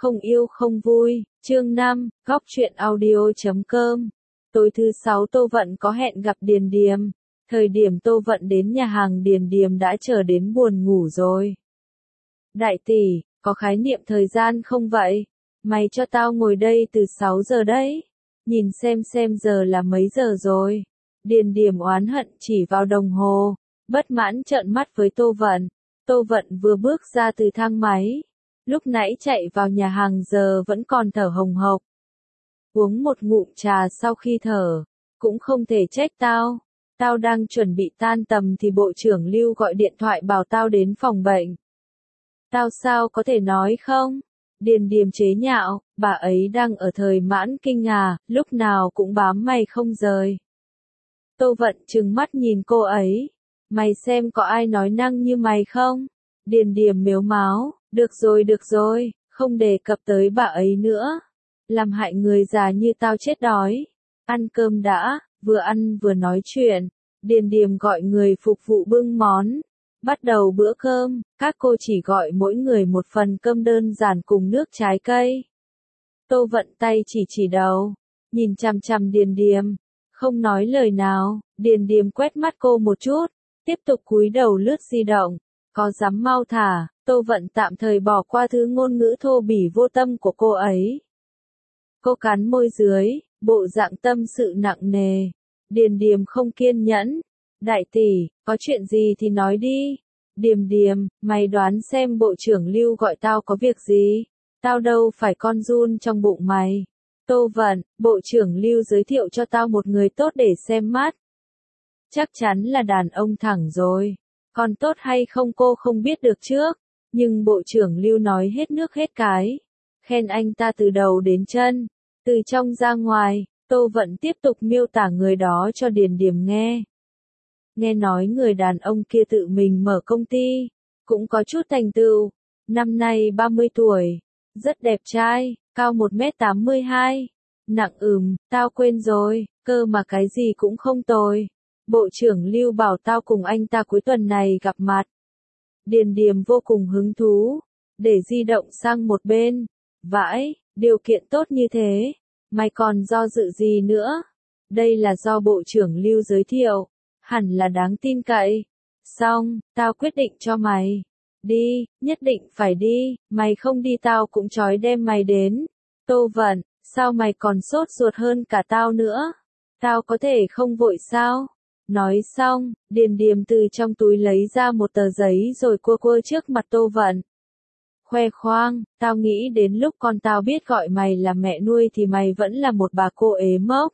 Không yêu không vui, chương 5, góc truyện audio.com. Tối thứ 6 Tô Vận có hẹn gặp Điền Điềm. Thời điểm Tô Vận đến nhà hàng Điền Điềm đã chờ đến buồn ngủ rồi. Đại tỷ, có khái niệm thời gian không vậy? Mày cho tao ngồi đây từ 6 giờ đấy. Nhìn xem giờ là mấy giờ rồi. Điền Điềm oán hận chỉ vào đồng hồ, bất mãn trợn mắt với Tô Vận. Tô Vận vừa bước ra từ thang máy. Lúc nãy chạy vào nhà hàng giờ vẫn còn thở hồng hộc. Uống một ngụm trà sau khi thở, cũng không thể trách tao. Tao đang chuẩn bị tan tầm thì Bộ trưởng Lưu gọi điện thoại bảo tao đến phòng bệnh. Tao sao có thể nói không? Điền Điềm chế nhạo, bà ấy đang ở thời mãn kinh à, lúc nào cũng bám mày không rời. Tô Vận trừng mắt nhìn cô ấy. Mày xem có ai nói năng như mày không? Điền Điềm mếu máo, được rồi, không đề cập tới bà ấy nữa. Làm hại người già như tao chết đói. Ăn cơm đã, vừa ăn vừa nói chuyện. Điền Điềm gọi người phục vụ bưng món. Bắt đầu bữa cơm, các cô chỉ gọi mỗi người một phần cơm đơn giản cùng nước trái cây. Tô Vận tay chỉ đầu, nhìn chằm chằm Điền Điềm, không nói lời nào. Điền Điềm quét mắt cô một chút, tiếp tục cúi đầu lướt di động. Có dám mau thả, Tô Vận tạm thời bỏ qua thứ ngôn ngữ thô bỉ vô tâm của cô ấy. Cô cắn môi dưới, bộ dạng tâm sự nặng nề. Điền Điềm không kiên nhẫn. Đại tỷ, có chuyện gì thì nói đi. Điềm Điềm, mày đoán xem Bộ trưởng Lưu gọi tao có việc gì? Tao đâu phải con giun trong bụng mày. Tô Vận, Bộ trưởng Lưu giới thiệu cho tao một người tốt để xem mắt. Chắc chắn là đàn ông thẳng rồi. Còn tốt hay không cô không biết được trước. Nhưng Bộ trưởng Lưu nói hết nước hết cái. Khen anh ta từ đầu đến chân. Từ trong ra ngoài, Tô Vận tiếp tục miêu tả người đó cho Điền Điềm nghe. Nghe nói người đàn ông kia tự mình mở công ty. Cũng có chút thành tựu. Năm nay 30 tuổi. Rất đẹp trai, cao 1m82. Nặng tao quên rồi, cơ mà cái gì cũng không tồi. Bộ trưởng Lưu bảo tao cùng anh ta cuối tuần này gặp mặt. Điền Điềm vô cùng hứng thú, để di động sang một bên. Vãi, điều kiện tốt như thế, mày còn do dự gì nữa? Đây là do Bộ trưởng Lưu giới thiệu, hẳn là đáng tin cậy. Xong, tao quyết định cho mày. Đi, nhất định phải đi, mày không đi tao cũng trói đem mày đến. Tô Vận, sao mày còn sốt ruột hơn cả tao nữa? Tao có thể không vội sao? Nói xong, Điền Điềm từ trong túi lấy ra một tờ giấy rồi cua trước mặt Tô Vận. Khoe khoang, tao nghĩ đến lúc con tao biết gọi mày là mẹ nuôi thì mày vẫn là một bà cô ế mốc.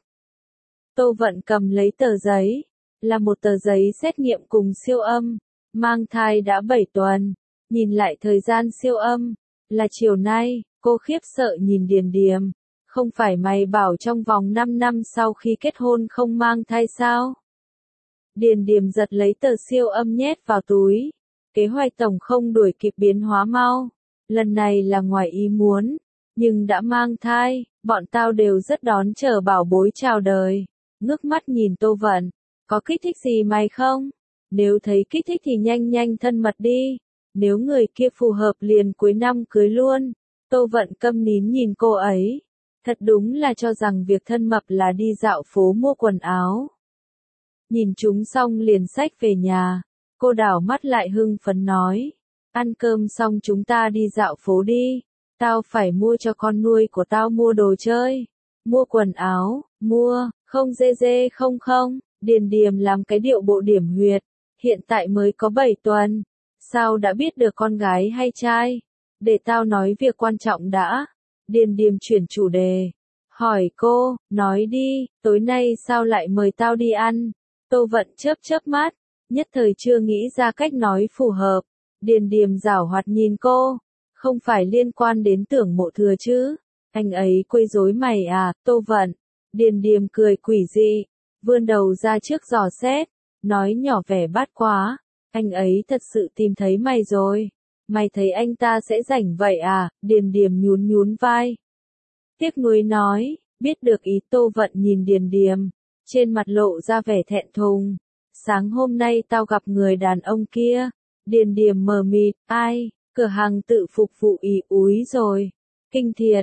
Tô Vận cầm lấy tờ giấy, là một tờ giấy xét nghiệm cùng siêu âm, mang thai đã 7 tuần, nhìn lại thời gian siêu âm, là chiều nay. Cô khiếp sợ nhìn Điền Điềm, không phải mày bảo trong vòng 5 năm sau khi kết hôn không mang thai sao? Điền Điềm giật lấy tờ siêu âm nhét vào túi. Kế hoạch tổng không đuổi kịp biến hóa mau. Lần này là ngoài ý muốn, nhưng đã mang thai, bọn tao đều rất đón chờ bảo bối chào đời. Ngước mắt nhìn Tô Vận, có kích thích gì mày không? Nếu thấy kích thích thì nhanh thân mật đi. Nếu người kia phù hợp liền cuối năm cưới luôn. Tô Vận câm nín nhìn cô ấy. Thật đúng là cho rằng việc thân mật là đi dạo phố mua quần áo. Nhìn chúng xong liền xách về nhà. Cô đảo mắt lại hưng phấn nói. Ăn cơm xong chúng ta đi dạo phố đi. Tao phải mua cho con nuôi của tao mua đồ chơi. Mua quần áo, không dê không. Điền Điềm làm cái điệu bộ điểm huyệt. Hiện tại mới có 7 tuần. Sao đã biết được con gái hay trai? Để tao nói việc quan trọng đã. Điền Điềm chuyển chủ đề. Hỏi cô, nói đi, tối nay sao lại mời tao đi ăn? Tô Vận chớp mắt, nhất thời chưa nghĩ ra cách nói phù hợp. Điền Điềm giảo hoạt nhìn cô. Không phải liên quan đến Tưởng Mộ Thừa chứ? Anh ấy quấy rối mày à, Tô Vận? Điền Điềm cười quỷ dị, vươn đầu ra trước dò xét, nói nhỏ vẻ bát quá. Anh ấy thật sự tìm thấy mày rồi. Mày thấy anh ta sẽ rảnh vậy à? Điền Điềm nhún vai. Tiếc nuối nói, biết được ý Tô Vận nhìn Điền Điềm, trên mặt lộ ra vẻ thẹn thùng. Sáng hôm nay tao gặp người đàn ông kia. Điền Điềm mờ mịt, ai? Cửa hàng tự phục vụ ý úi rồi. Kinh thiệt,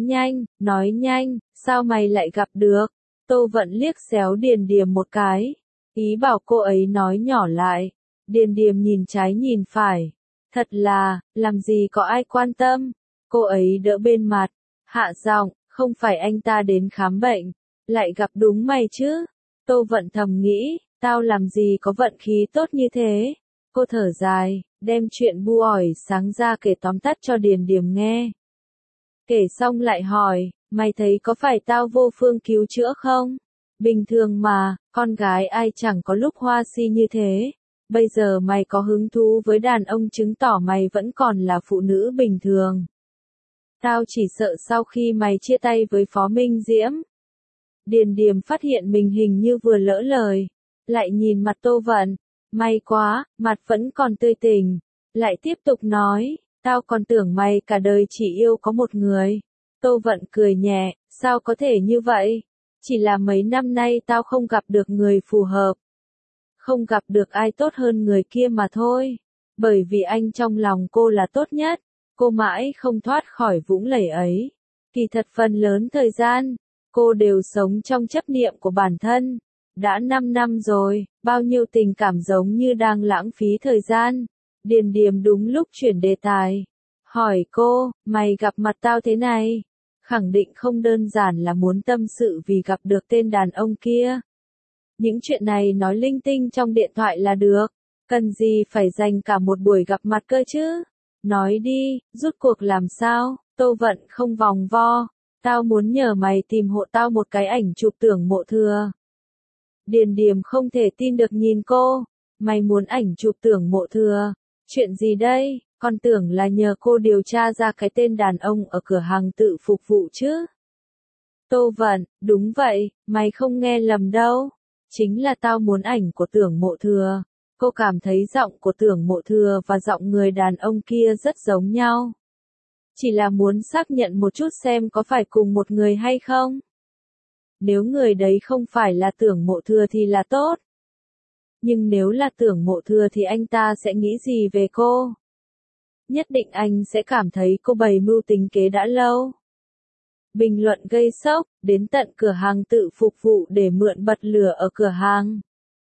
nói nhanh, sao mày lại gặp được? Tô Vận liếc xéo Điền Điềm một cái, ý bảo cô ấy nói nhỏ lại. Điền Điềm nhìn trái nhìn phải, thật là, làm gì có ai quan tâm. Cô ấy đỡ bên mặt, hạ giọng, không phải anh ta đến khám bệnh, lại gặp đúng mày chứ. Tô Vận thầm nghĩ, tao làm gì có vận khí tốt như thế. Cô thở dài, đem chuyện bu ỏi sáng ra kể tóm tắt cho Điền Điềm nghe. Kể xong lại hỏi, mày thấy có phải tao vô phương cứu chữa không? Bình thường mà, con gái ai chẳng có lúc hoa si như thế. Bây giờ mày có hứng thú với đàn ông chứng tỏ mày vẫn còn là phụ nữ bình thường. Tao chỉ sợ sau khi mày chia tay với Phó Minh Diễm. Điền Điềm phát hiện mình hình như vừa lỡ lời. Lại nhìn mặt Tô Vận. May quá, mặt vẫn còn tươi tỉnh. Lại tiếp tục nói, tao còn tưởng mày cả đời chỉ yêu có một người. Tô Vận cười nhẹ, sao có thể như vậy? Chỉ là mấy năm nay tao không gặp được người phù hợp. Không gặp được ai tốt hơn người kia mà thôi. Bởi vì anh trong lòng cô là tốt nhất. Cô mãi không thoát khỏi vũng lầy ấy. Kỳ thật phần lớn thời gian, cô đều sống trong chấp niệm của bản thân. Đã 5 năm rồi, bao nhiêu tình cảm giống như đang lãng phí thời gian. Điền Điềm đúng lúc chuyển đề tài. Hỏi cô, mày gặp mặt tao thế này? Khẳng định không đơn giản là muốn tâm sự vì gặp được tên đàn ông kia. Những chuyện này nói linh tinh trong điện thoại là được. Cần gì phải dành cả một buổi gặp mặt cơ chứ? Nói đi, rút cuộc làm sao? Tô Vận không vòng vo. Tao muốn nhờ mày tìm hộ tao một cái ảnh chụp Tưởng Mộ Thừa. Điền Điềm không thể tin được nhìn cô. Mày muốn ảnh chụp Tưởng Mộ Thừa? Chuyện gì đây? Con tưởng là nhờ cô điều tra ra cái tên đàn ông ở cửa hàng tự phục vụ chứ. Tô Vận, đúng vậy, mày không nghe lầm đâu. Chính là tao muốn ảnh của Tưởng Mộ Thừa. Cô cảm thấy giọng của Tưởng Mộ Thừa và giọng người đàn ông kia rất giống nhau. Chỉ là muốn xác nhận một chút xem có phải cùng một người hay không. Nếu người đấy không phải là Tưởng Mộ Thừa thì là tốt. Nhưng nếu là Tưởng Mộ Thừa thì anh ta sẽ nghĩ gì về cô? Nhất định anh sẽ cảm thấy cô bày mưu tính kế đã lâu. Bình luận gây sốc, đến tận cửa hàng tự phục vụ để mượn bật lửa ở cửa hàng.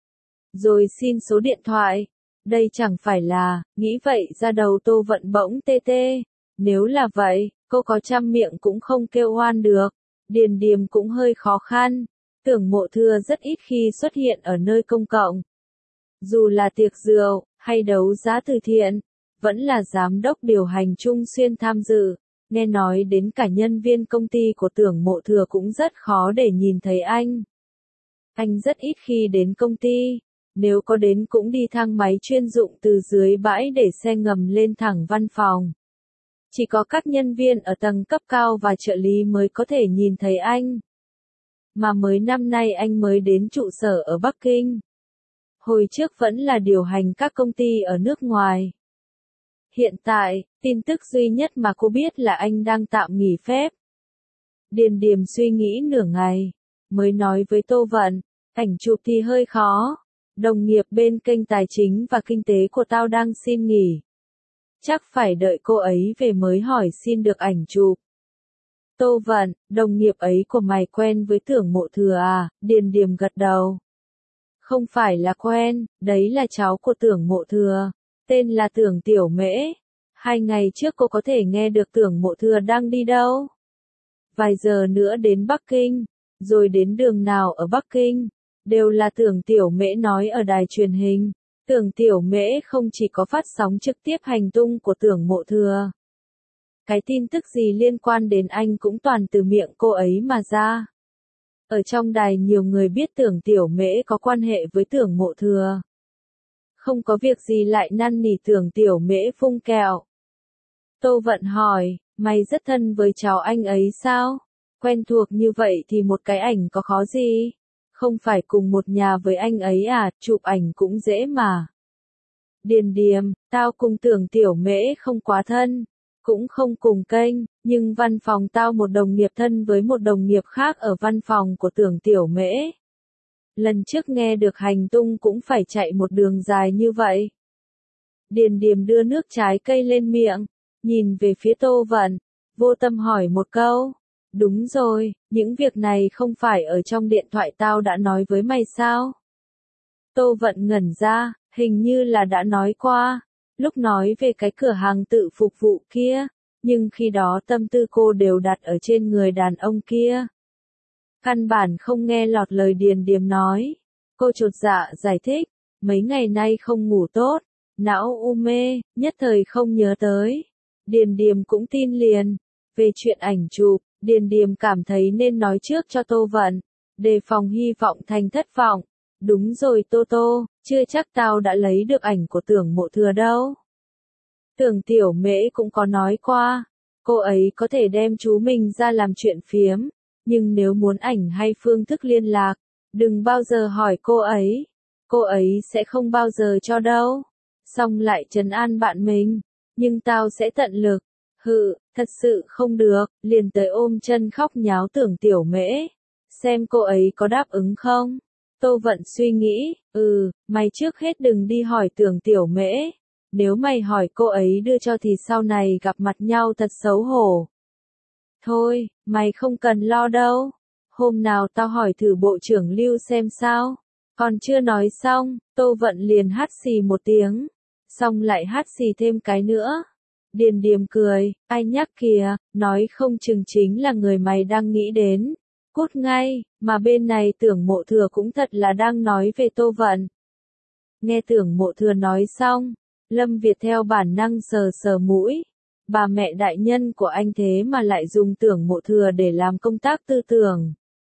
Rồi xin số điện thoại. Đây chẳng phải là, nghĩ vậy ra đầu Tô Vận bỗng tê tê. Nếu là vậy, cô có trăm miệng cũng không kêu oan được. Điền Điềm cũng hơi khó khăn. Tưởng Mộ Thừa rất ít khi xuất hiện ở nơi công cộng. Dù là tiệc rượu, hay đấu giá từ thiện, vẫn là giám đốc điều hành chung xuyên tham dự. Nghe nói đến cả nhân viên công ty của Tưởng Mộ Thừa cũng rất khó để nhìn thấy anh. Anh rất ít khi đến công ty. Nếu có đến cũng đi thang máy chuyên dụng từ dưới bãi để xe ngầm lên thẳng văn phòng. Chỉ có các nhân viên ở tầng cấp cao và trợ lý mới có thể nhìn thấy anh. Mà mới năm nay anh mới đến trụ sở ở Bắc Kinh. Hồi trước vẫn là điều hành các công ty ở nước ngoài. Hiện tại, tin tức duy nhất mà cô biết là anh đang tạm nghỉ phép. Điền Điềm suy nghĩ nửa ngày, mới nói với Tô Vận, ảnh chụp thì hơi khó. Đồng nghiệp bên kênh tài chính và kinh tế của tao đang xin nghỉ. Chắc phải đợi cô ấy về mới hỏi xin được ảnh chụp. Tô Vận, đồng nghiệp ấy của mày quen với Tưởng Mộ Thừa à? Điền Điềm gật đầu. Không phải là quen, đấy là cháu của Tưởng Mộ Thừa. Tên là Tưởng Tiểu Mễ. 2 ngày trước cô có thể nghe được Tưởng Mộ Thừa đang đi đâu. Vài giờ nữa đến Bắc Kinh. Rồi đến đường nào ở Bắc Kinh. Đều là Tưởng Tiểu Mễ nói ở đài truyền hình. Tưởng Tiểu Mễ không chỉ có phát sóng trực tiếp hành tung của Tưởng Mộ Thừa. Cái tin tức gì liên quan đến anh cũng toàn từ miệng cô ấy mà ra. Ở trong đài nhiều người biết Tưởng Tiểu Mễ có quan hệ với Tưởng Mộ Thừa. Không có việc gì lại năn nỉ Tưởng Tiểu Mễ phung kẹo. Tô Vận hỏi, mày rất thân với cháu anh ấy sao? Quen thuộc như vậy thì một cái ảnh có khó gì? Không phải cùng một nhà với anh ấy à, chụp ảnh cũng dễ mà. Điền Điềm, tao cùng Tưởng Tiểu Mễ không quá thân, cũng không cùng kênh, nhưng văn phòng tao một đồng nghiệp thân với một đồng nghiệp khác ở văn phòng của Tưởng Tiểu Mễ. Lần trước nghe được hành tung cũng phải chạy một đường dài như vậy. Điền Điềm đưa nước trái cây lên miệng, nhìn về phía Tô Vận, vô tâm hỏi một câu. Đúng rồi, những việc này không phải ở trong điện thoại tao đã nói với mày sao? Tô Vận ngẩn ra, hình như là đã nói qua, lúc nói về cái cửa hàng tự phục vụ kia, nhưng khi đó tâm tư cô đều đặt ở trên người đàn ông kia. Căn bản không nghe lọt lời Điền Điềm nói. Cô chột dạ giải thích, mấy ngày nay không ngủ tốt, não u mê, nhất thời không nhớ tới. Điền Điềm cũng tin liền. Về chuyện ảnh chụp, Điền Điềm cảm thấy nên nói trước cho Tô Vận, đề phòng hy vọng thành thất vọng. Đúng rồi Tô Tô, chưa chắc tao đã lấy được ảnh của Tưởng Mộ Thừa đâu. Tưởng Tiểu Mễ cũng có nói qua, cô ấy có thể đem chú mình ra làm chuyện phiếm, nhưng nếu muốn ảnh hay phương thức liên lạc, đừng bao giờ hỏi cô ấy sẽ không bao giờ cho đâu. Xong lại trấn an bạn mình, nhưng tao sẽ tận lực. Thật sự không được, liền tới ôm chân khóc nháo Tưởng Tiểu Mễ. Xem cô ấy có đáp ứng không? Tô Vận suy nghĩ, mày trước hết đừng đi hỏi Tưởng Tiểu Mễ. Nếu mày hỏi cô ấy đưa cho thì sau này gặp mặt nhau thật xấu hổ. Thôi, mày không cần lo đâu. Hôm nào tao hỏi thử Bộ trưởng Lưu xem sao. Còn chưa nói xong, Tô Vận liền hắt xì một tiếng. Xong lại hắt xì thêm cái nữa. Điền Điềm cười, ai nhắc kìa, nói không chừng chính là người mày đang nghĩ đến. Cút ngay, mà bên này Tưởng Mộ Thừa cũng thật là đang nói về Tô Vận. Nghe Tưởng Mộ Thừa nói xong, Lâm Việt theo bản năng sờ sờ mũi. Bà mẹ đại nhân của anh thế mà lại dùng Tưởng Mộ Thừa để làm công tác tư tưởng.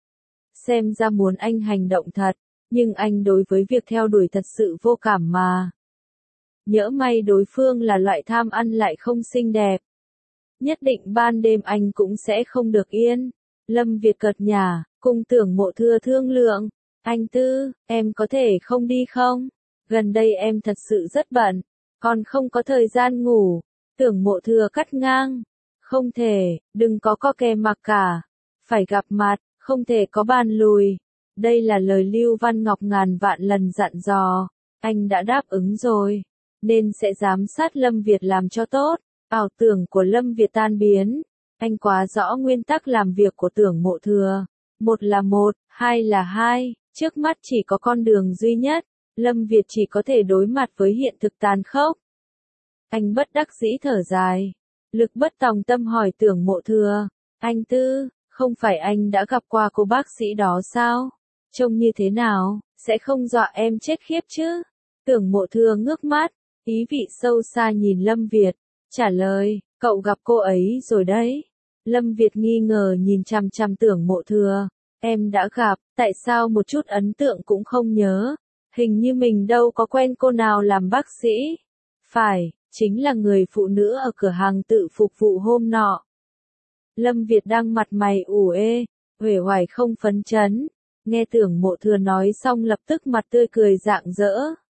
Xem ra muốn anh hành động thật, nhưng anh đối với việc theo đuổi thật sự vô cảm mà. Nhỡ may đối phương là loại tham ăn lại không xinh đẹp. Nhất định ban đêm anh cũng sẽ không được yên. Lâm Việt cợt nhả, cùng Tưởng Mộ Thừa thương lượng. Anh Tư, em có thể không đi không? Gần đây em thật sự rất bận, còn không có thời gian ngủ. Tưởng Mộ Thừa cắt ngang. Không thể, đừng có kè mặc cả. Phải gặp mặt, không thể có bàn lùi. Đây là lời Lưu Văn Ngọc ngàn vạn lần dặn dò. Anh đã đáp ứng rồi, nên sẽ giám sát Lâm Việt làm cho tốt. Ảo tưởng của Lâm Việt tan biến. Anh quá rõ nguyên tắc làm việc của Tưởng Mộ Thừa. Một là một, hai là hai. Trước mắt chỉ có con đường duy nhất. Lâm Việt chỉ có thể đối mặt với hiện thực tàn khốc. Anh bất đắc dĩ thở dài. Lực bất tòng tâm hỏi Tưởng Mộ Thừa. Anh Tư, không phải anh đã gặp qua cô bác sĩ đó sao? Trông như thế nào, sẽ không dọa em chết khiếp chứ? Tưởng Mộ Thừa ngước mắt, ý vị sâu xa nhìn Lâm Việt. Trả lời, cậu gặp cô ấy rồi đấy. Lâm Việt nghi ngờ nhìn chằm chằm Tưởng Mộ Thừa. Em đã gặp, tại sao một chút ấn tượng cũng không nhớ? Hình như mình đâu có quen cô nào làm bác sĩ. Phải, chính là người phụ nữ ở cửa hàng tự phục vụ hôm nọ. Lâm Việt đang mặt mày ủ ê, uể oải không phấn chấn. Nghe Tưởng Mộ Thừa nói xong lập tức mặt tươi cười rạng rỡ.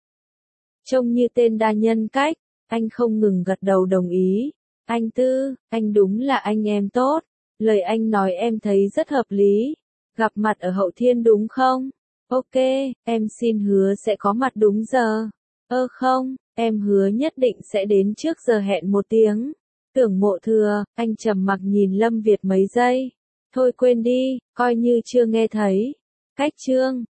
Trông như tên đa nhân cách, anh không ngừng gật đầu đồng ý. Anh Tư, anh đúng là anh em tốt. Lời anh nói em thấy rất hợp lý. Gặp mặt ở Hậu Thiên đúng không? Ok, em xin hứa sẽ có mặt đúng giờ. Không, em hứa nhất định sẽ đến trước giờ hẹn 1 tiếng. Tưởng Mộ Thừa, anh trầm mặc nhìn Lâm Việt mấy giây. Thôi quên đi, coi như chưa nghe thấy. Cách chương